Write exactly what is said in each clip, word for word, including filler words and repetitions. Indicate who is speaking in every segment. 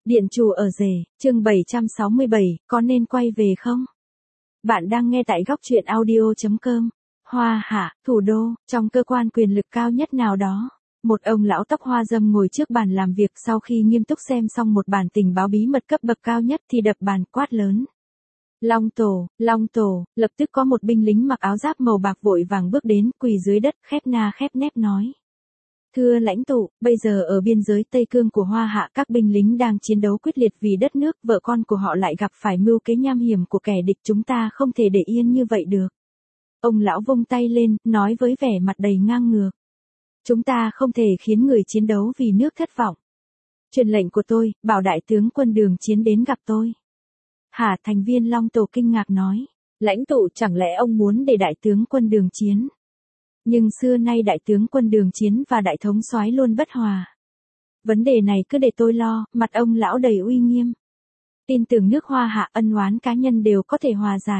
Speaker 1: Điện chủ ở rể, chương bảy trăm sáu mươi bảy, có nên quay về không? Bạn đang nghe tại góc truyện audio chấm com. Hoa Hạ, thủ đô, trong cơ quan quyền lực cao nhất nào đó. Một ông lão tóc hoa râm ngồi trước bàn làm việc sau khi nghiêm túc xem xong một bản tình báo bí mật cấp bậc cao nhất thì đập bàn quát lớn. Long tổ, Long tổ, lập tức có một binh lính mặc áo giáp màu bạc vội vàng bước đến, quỳ dưới đất, khép na khép nép nói. Thưa lãnh tụ, bây giờ ở biên giới Tây Cương của Hoa Hạ các binh lính đang chiến đấu quyết liệt vì đất nước, vợ con của họ lại gặp phải mưu kế nham hiểm của kẻ địch, chúng ta không thể để yên như vậy được. Ông lão vung tay lên, nói với vẻ mặt đầy ngang ngược. Chúng ta không thể khiến người chiến đấu vì nước thất vọng. Truyền lệnh của tôi, bảo đại tướng quân Đường Chiến đến gặp tôi. Hả, thành viên Long tổ kinh ngạc nói. Lãnh tụ, chẳng lẽ ông muốn để đại tướng quân Đường Chiến? Nhưng xưa nay đại tướng quân Đường Chiến và đại thống soái luôn bất hòa. Vấn đề này cứ để tôi lo, mặt ông lão đầy uy nghiêm. Tin tưởng nước Hoa Hạ ân oán cá nhân đều có thể hòa giải.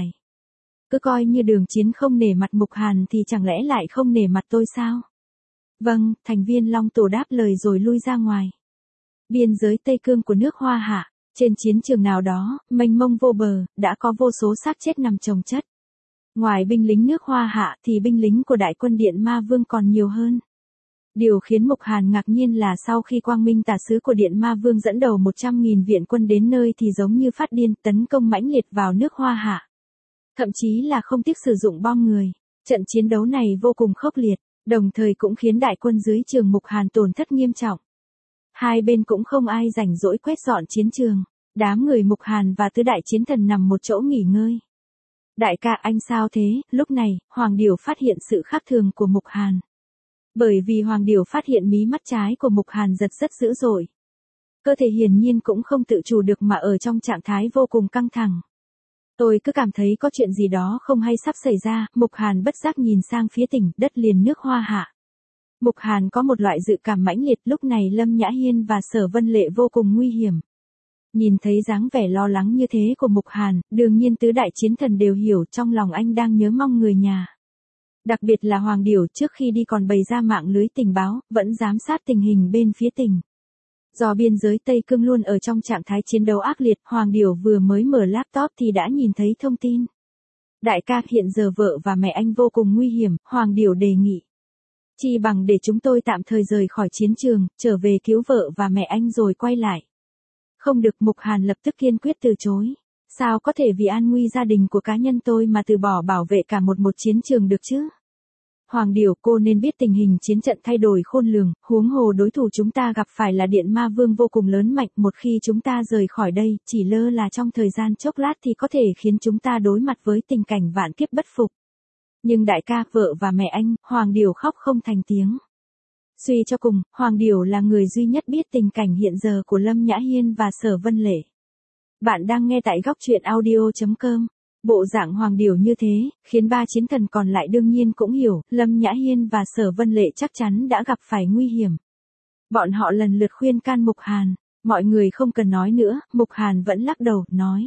Speaker 1: Cứ coi như Đường Chiến không nể mặt Mục Hàn thì chẳng lẽ lại không nể mặt tôi sao? Vâng, thành viên Long tổ đáp lời rồi lui ra ngoài. Biên giới Tây Cương của nước Hoa Hạ, trên chiến trường nào đó, mênh mông vô bờ, đã có vô số xác chết nằm chồng chất. Ngoài binh lính nước Hoa Hạ thì binh lính của Đại quân Điện Ma Vương còn nhiều hơn. Điều khiến Mục Hàn ngạc nhiên là sau khi Quang Minh tả sứ của Điện Ma Vương dẫn đầu một trăm nghìn viện quân đến nơi thì giống như phát điên tấn công mãnh liệt vào nước Hoa Hạ. Thậm chí là không tiếc sử dụng bom người. Trận chiến đấu này vô cùng khốc liệt, đồng thời cũng khiến đại quân dưới trường Mục Hàn tổn thất nghiêm trọng. Hai bên cũng không ai rảnh rỗi quét dọn chiến trường. Đám người Mục Hàn và tứ đại chiến thần nằm một chỗ nghỉ ngơi. Đại ca anh sao thế? Lúc này, Hoàng Điểu phát hiện sự khác thường của Mục Hàn. Bởi vì Hoàng Điểu phát hiện mí mắt trái của Mục Hàn giật rất dữ dội. Cơ thể hiển nhiên cũng không tự chủ được mà ở trong trạng thái vô cùng căng thẳng. Tôi cứ cảm thấy có chuyện gì đó không hay sắp xảy ra, Mục Hàn bất giác nhìn sang phía tỉnh, đất liền nước Hoa Hạ. Mục Hàn có một loại dự cảm mãnh liệt, lúc này Lâm Nhã Hiên và Sở Vân Lệ vô cùng nguy hiểm. Nhìn thấy dáng vẻ lo lắng như thế của Mục Hàn, đương nhiên tứ đại chiến thần đều hiểu trong lòng anh đang nhớ mong người nhà. Đặc biệt là Hoàng Điểu trước khi đi còn bày ra mạng lưới tình báo, vẫn giám sát tình hình bên phía tỉnh. Do biên giới Tây Cương luôn ở trong trạng thái chiến đấu ác liệt, Hoàng Điểu vừa mới mở laptop thì đã nhìn thấy thông tin. Đại ca, hiện giờ vợ và mẹ anh vô cùng nguy hiểm, Hoàng Điểu đề nghị. Chi bằng để chúng tôi tạm thời rời khỏi chiến trường, trở về cứu vợ và mẹ anh rồi quay lại. Không được, Mục Hàn lập tức kiên quyết từ chối. Sao có thể vì an nguy gia đình của cá nhân tôi mà từ bỏ bảo vệ cả một một chiến trường được chứ? Hoàng Điểu, cô nên biết tình hình chiến trận thay đổi khôn lường, huống hồ đối thủ chúng ta gặp phải là Điện Ma Vương vô cùng lớn mạnh, một khi chúng ta rời khỏi đây, chỉ lơ là trong thời gian chốc lát thì có thể khiến chúng ta đối mặt với tình cảnh vạn kiếp bất phục. Nhưng đại ca, vợ và mẹ anh, Hoàng Điểu khóc không thành tiếng. Suy cho cùng, Hoàng Điểu là người duy nhất biết tình cảnh hiện giờ của Lâm Nhã Hiên và Sở Vân Lệ. Bạn đang nghe tại góc truyện audio chấm com. Bộ dạng Hoàng Điểu như thế, khiến ba chiến thần còn lại đương nhiên cũng hiểu, Lâm Nhã Hiên và Sở Vân Lệ chắc chắn đã gặp phải nguy hiểm. Bọn họ lần lượt khuyên can Mục Hàn, mọi người không cần nói nữa, Mục Hàn vẫn lắc đầu, nói.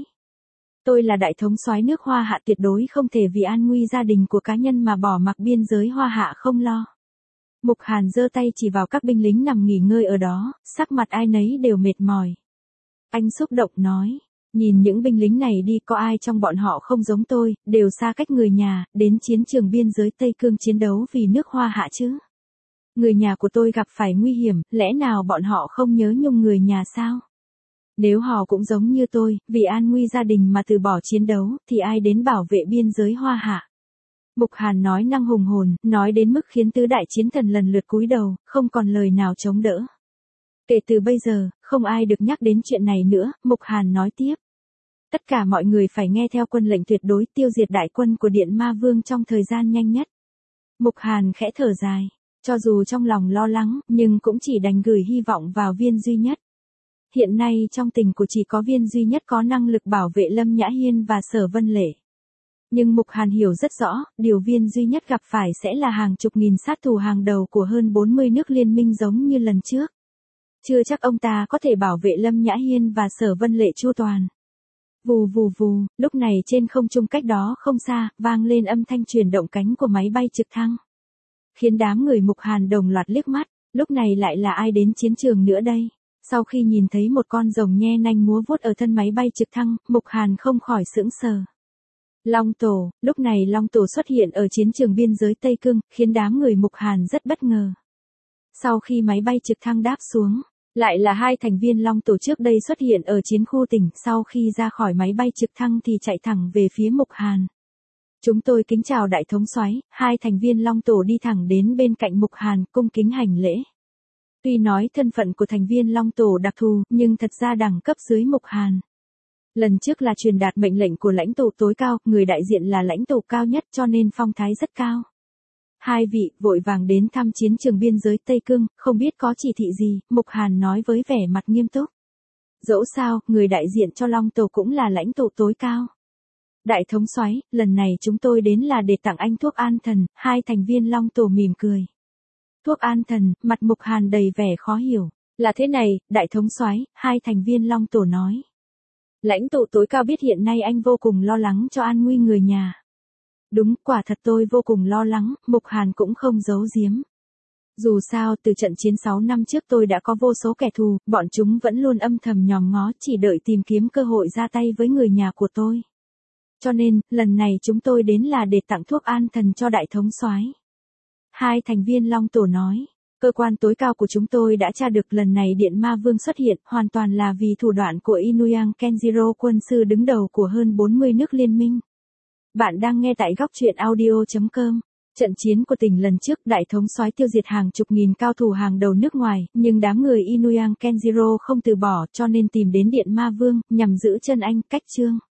Speaker 1: Tôi là đại thống soái nước Hoa Hạ, tuyệt đối không thể vì an nguy gia đình của cá nhân mà bỏ mặc biên giới Hoa Hạ không lo. Mục Hàn giơ tay chỉ vào các binh lính nằm nghỉ ngơi ở đó, sắc mặt ai nấy đều mệt mỏi. Anh xúc động nói, nhìn những binh lính này đi, có ai trong bọn họ không giống tôi, đều xa cách người nhà, đến chiến trường biên giới Tây Cương chiến đấu vì nước Hoa Hạ chứ. Người nhà của tôi gặp phải nguy hiểm, lẽ nào bọn họ không nhớ nhung người nhà sao? Nếu họ cũng giống như tôi, vì an nguy gia đình mà từ bỏ chiến đấu, thì ai đến bảo vệ biên giới Hoa Hạ? Mục Hàn nói năng hùng hồn, nói đến mức khiến tứ đại chiến thần lần lượt cúi đầu, không còn lời nào chống đỡ. Kể từ bây giờ, không ai được nhắc đến chuyện này nữa, Mục Hàn nói tiếp. Tất cả mọi người phải nghe theo quân lệnh tuyệt đối tiêu diệt đại quân của Điện Ma Vương trong thời gian nhanh nhất. Mục Hàn khẽ thở dài, cho dù trong lòng lo lắng, nhưng cũng chỉ đành gửi hy vọng vào viên duy nhất. Hiện nay trong tình của chỉ có viên duy nhất có năng lực bảo vệ Lâm Nhã Hiên và Sở Vân Lệ. Nhưng Mục Hàn hiểu rất rõ, điều viên duy nhất gặp phải sẽ là hàng chục nghìn sát thủ hàng đầu của hơn bốn mươi nước liên minh giống như lần trước. Chưa chắc ông ta có thể bảo vệ Lâm Nhã Hiên và Sở Vân Lệ chu toàn. Vù vù vù, lúc này trên không trung cách đó không xa, vang lên âm thanh chuyển động cánh của máy bay trực thăng. Khiến đám người Mục Hàn đồng loạt liếc mắt, lúc này lại là ai đến chiến trường nữa đây? Sau khi nhìn thấy một con rồng nhe nanh múa vuốt ở thân máy bay trực thăng, Mục Hàn không khỏi sững sờ. Long Tổ, lúc này Long Tổ xuất hiện ở chiến trường biên giới Tây Cương, khiến đám người Mục Hàn rất bất ngờ. Sau khi máy bay trực thăng đáp xuống, lại là hai thành viên Long Tổ trước đây xuất hiện ở chiến khu tỉnh, sau khi ra khỏi máy bay trực thăng thì chạy thẳng về phía Mục Hàn. Chúng tôi kính chào đại thống soái, hai thành viên Long Tổ đi thẳng đến bên cạnh Mục Hàn, cung kính hành lễ. Tuy nói thân phận của thành viên Long Tổ đặc thù, nhưng thật ra đẳng cấp dưới Mục Hàn. Lần trước là truyền đạt mệnh lệnh của lãnh tụ tối cao, người đại diện là lãnh tụ cao nhất cho nên phong thái rất cao. Hai vị vội vàng đến thăm chiến trường biên giới Tây Cương, không biết có chỉ thị gì, Mục Hàn nói với vẻ mặt nghiêm túc. Dẫu sao, người đại diện cho Long Tổ cũng là lãnh tụ tối cao. Đại thống soái, lần này chúng tôi đến là để tặng anh thuốc an thần, hai thành viên Long Tổ mỉm cười. Thuốc an thần, mặt Mục Hàn đầy vẻ khó hiểu. Là thế này, đại thống soái, hai thành viên Long Tổ nói. Lãnh tụ tối cao biết hiện nay anh vô cùng lo lắng cho an nguy người nhà. Đúng, quả thật tôi vô cùng lo lắng, Mục Hàn cũng không giấu giếm. Dù sao, từ trận chiến sáu năm trước tôi đã có vô số kẻ thù, bọn chúng vẫn luôn âm thầm nhòm ngó, chỉ đợi tìm kiếm cơ hội ra tay với người nhà của tôi. Cho nên, lần này chúng tôi đến là để tặng thuốc an thần cho đại thống soái. Hai thành viên Long Tổ nói, cơ quan tối cao của chúng tôi đã tra được lần này Điện Ma Vương xuất hiện, hoàn toàn là vì thủ đoạn của Inuyang Kenjiro, quân sư đứng đầu của hơn bốn mươi nước liên minh. Bạn đang nghe tại góc truyện audio chấm com. Trận chiến của tỉnh lần trước, đại thống soái tiêu diệt hàng chục nghìn cao thủ hàng đầu nước ngoài, nhưng đám người Inuyang Kenjiro không từ bỏ cho nên tìm đến Điện Ma Vương, nhằm giữ chân anh, cách chương.